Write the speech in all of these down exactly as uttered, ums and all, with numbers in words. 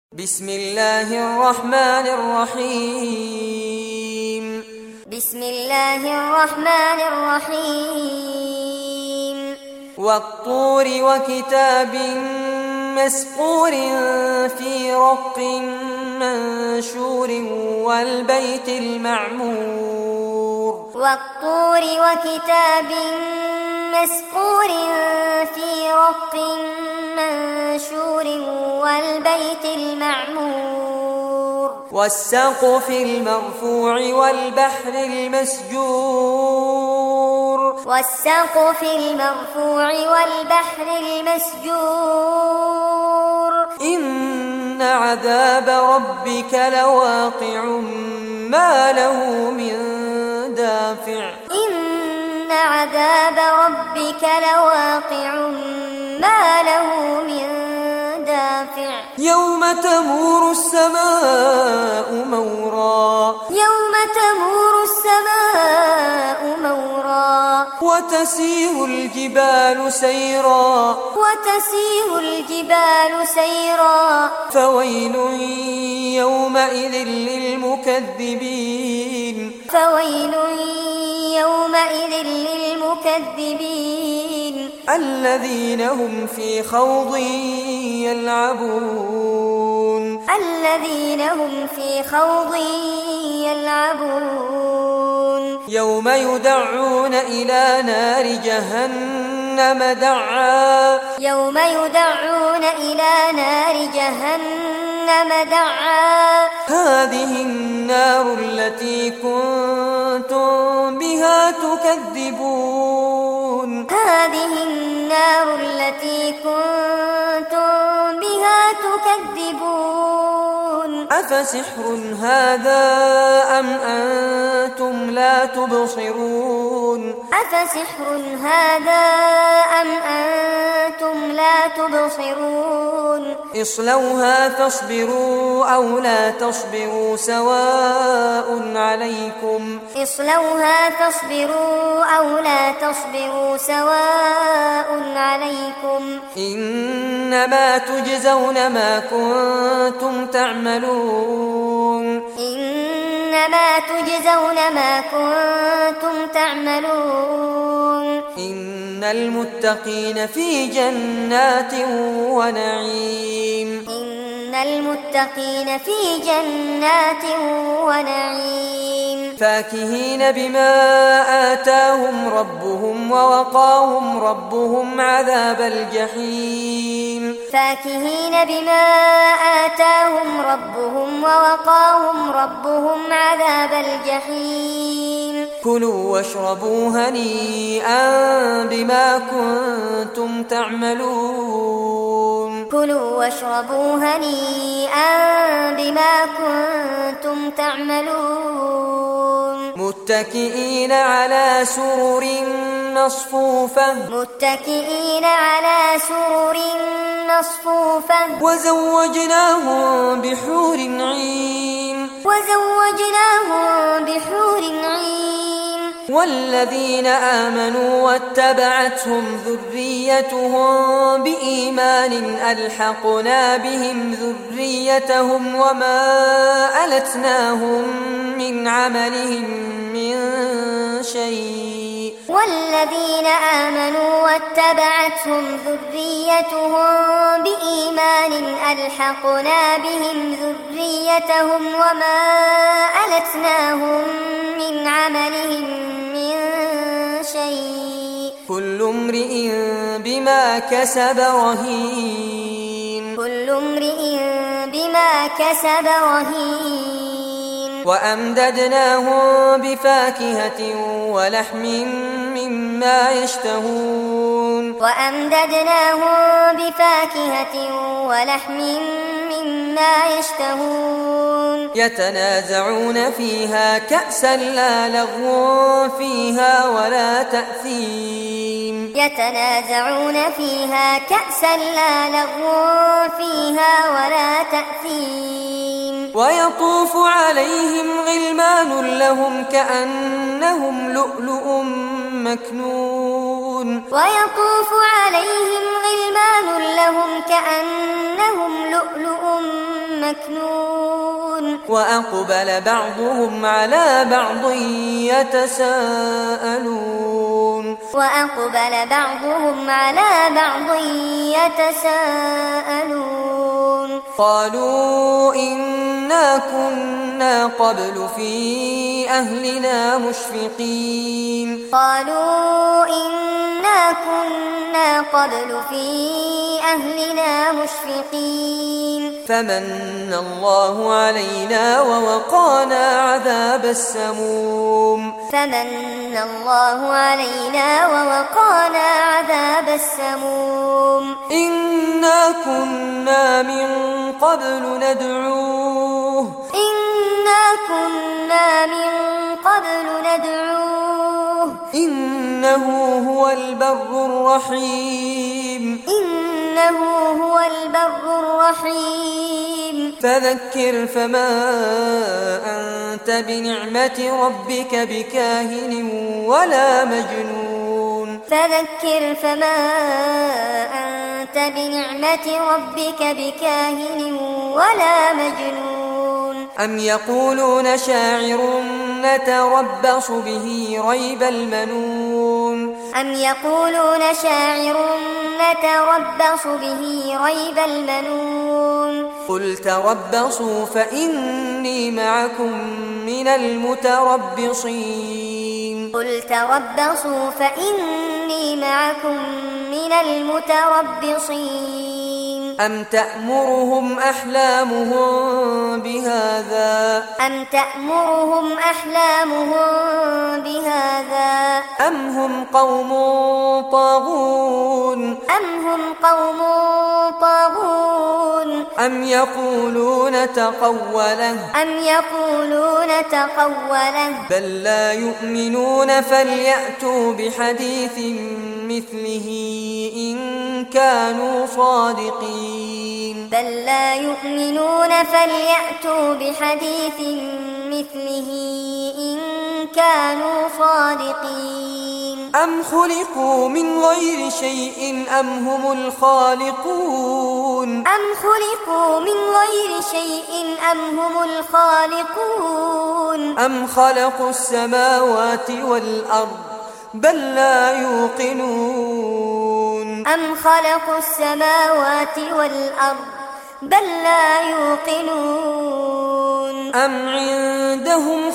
بسم الله الرحمن الرحيم بسم الله الرحمن الرحيم والطور وكتاب مسطور في رق منشور والبيت المعمور والطور وكتاب مسطور في رق منشور والبيت المعمور والسقف المرفوع والبحر المسجور والسقف المرفوع والبحر المسجور إن عذاب ربك لواقع ما له من دافع إن عذاب ربك لواقع ما له من دافع يوم تمور السماء مورا يوم تمور السماء مورا وتسير الجبال سيرا وتسير الجبال سيرا فويل يومئذ للمكذبين فويل يومئذ للمكذبين الذين هم في خوض يلعبون الذين هم في خوض يلعبون يوم يدعون إلى نار جهنم دعا يوم يدعون إلى نار جهنم دعا هذه النار التي كنتم بها تكذبون هذه النار التي كنتم بها تكذبون أفسحر هذا أم أنتم لا تبصرون أفسحر هذا أم أنتم لا تبصرون اصلوها فاصبروا أو لا تصبروا سواء عليكم اصلوها فاصبروا أو لا تصبروا سواء عليكم إنما تجزون ما كنتم تعملون إنما تجزون ما كنتم تعملون إن المتقين في جنات ونعيم إن المتقين في جنات ونعيم فاكهين بما آتاهم ربهم ووقاهم ربهم عذاب الجحيم فاكهين بما آتاهم ربهم ووقاهم ربهم عذاب الجحيم كلوا واشربوا هنيئا بما كنتم تعملون كلوا واشربوا هنيئا بما كنتم تعملون متكئين على سرر مصفوفة متكئين على سرر مصفوفة وزوجناهم بحور عين وزوجناهم بحور عين والذين آمنوا واتبعتهم ذريتهم بإيمان ألحقنا بهم ذريتهم وما ألتناهم من عملهم من شيء والذين آمنوا واتبعتهم ذريتهم بإيمان ألحقنا بهم ذريتهم وما ألتناهم من عملهم من شيء كل امرئ بما كسب رهين كل امرئ بما كسب رهين وأمددناهم بفاكهة ولحم مما يشتهون وأمددناهم بفاكهة ولحم مما يشتهون يتنازعون فيها كأسا لا لغو فيها ولا تأثيم يتنازعون فيها كأسا لا لغو فيها ولا تأثيم ويطوف عليهم غلمان لهم كأنهم لؤلؤ مكنون ويطوف عليهم غلمان لهم كأنهم لؤلؤ مكنون وأقبل بعضهم على بعض يتساءلون وأقبل بعضهم على بعض يتساءلون قالوا إنا كنا قبل في أهلنا مشفقين قالوا إنا كنا قبل في أهلنا مشفقين فمن الله علينا ووقانا عذاب السموم فمن الله علينا ووقانا عذاب السموم إنا كنا من قبل ندعوه إنا كنا من قبل ندعوه إنه هو البر الرحيم إنه هو البر الرحيم فذكر فما أنت بنعمة ربك بكاهن ولا مجنون فذكر فما أنت بنعمة ربك بكاهن ولا مجنون أم يقولون شاعر نتربص به ريب المنون أم يقولون شاعر نتربص به ريب المنون قل تربصوا فإني معكم من المتربصين قل تربصوا فإني معكم من المتربصين أم تأمرهم أحلامهم بهذا أم تأمرهم أحلامهم بهذا أم هم قوم طاغون أم هم قوم طاغون أم يقولون تقوله أم يقولون تقوله بل لا يؤمنون فليأتوا بحديث مثله إن كانوا صادقين بل لا يؤمنون فليأتوا بحديث مثله إن كانوا صادقين أم خلقوا من غير شيء أم هم الخالقون أم خلقوا من غير شيء أم هم الخالقون أم خلقوا السماوات والأرض بل لا يوقنون أم خلقوا السماوات والأرض بل لا يوقنون أم عندهم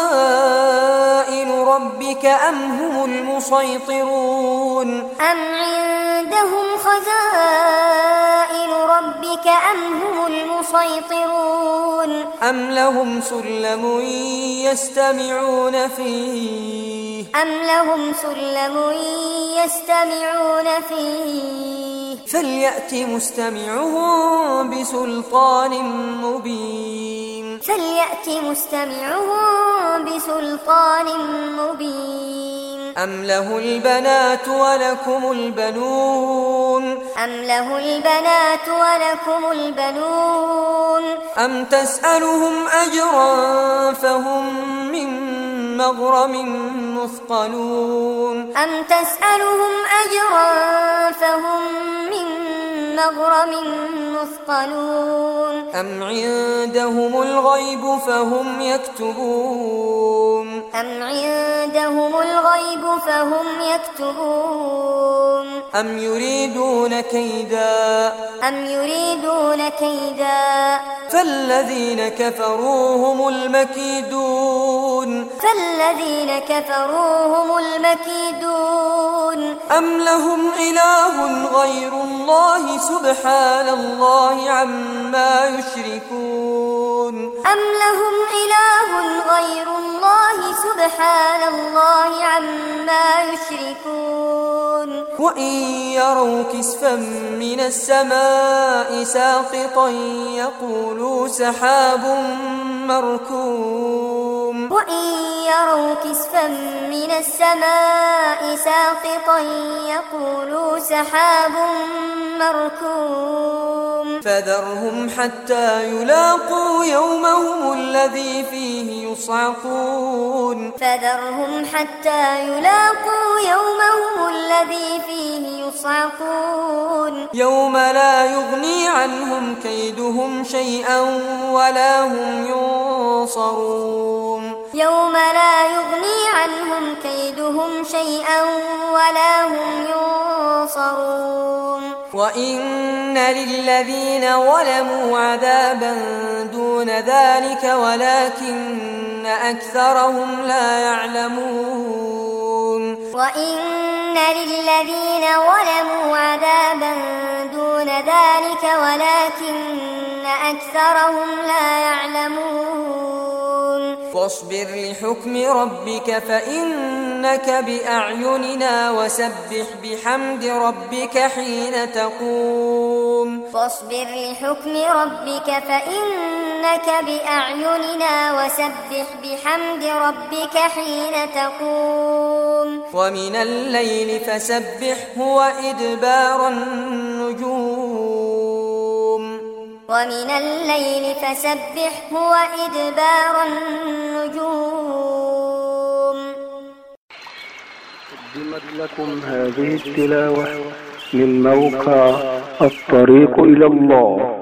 خزائن ربك أم هم المسيطرون أم عندهم خزائن ربك أم هم المسيطرون أم لهم سلم يستمعون فيه أم لهم سلم يستمعون فيه فليأت مستمعهم بسلطان مبين فليأت مستمعهم بسلطان مبين أم له البنات ولكم البنون أم له البنات ولكم البنون أم تسألهم أجرا فهم من مغرم مثقلون أم تسألهم أجرا فهم من مغرم مثقلون أم عندهم الغيب فهم يكتبون أم عندهم الغيب فهم يكتبون أم يريدون كيدا أم يريدون كيدا فالذين كفروا هم المكيدون فالذين كفروا هم المكيدون أم لهم إله غير الله سبحان الله عما يشركون أم لهم إله غير الله سبحان الله عما يشركون وإن يروا كسفا من السماء ساقطا يقولوا سحاب مركوم وإن يروا كسفا من السماء ساقطا يقولوا سحاب مركوم فذرهم حتى يلاقوا يومهم الذي فيه يصعقون فذرهم حتى يلاقوا يومهم الذي فيه يصعقون يوم لا يغني عنهم كيدهم شيئا ولا هم ينصرون يوم لا يغني عنهم كيدهم شيئا ولا هم ينصرون وإن للذين ظلموا عذابا دون ذلك ولكن أكثرهم لا يعلمون وإن للذين ظلموا عذابا دون ذلك ولكن أكثرهم لا يعلمون فاصبر لحكم ربك فإنك بأعيننا وسبح بحمد ربك حين تقوم فاصبر لحكم ربك فإنك بأعيننا وسبح بحمد ربك حين تقوم ومن الليل فسبحه وإدبار النجوم ومن الليل فسبحه وإدبار النجوم. قدمت لكم هذه التلاوة من موقع الطريق إلى الله.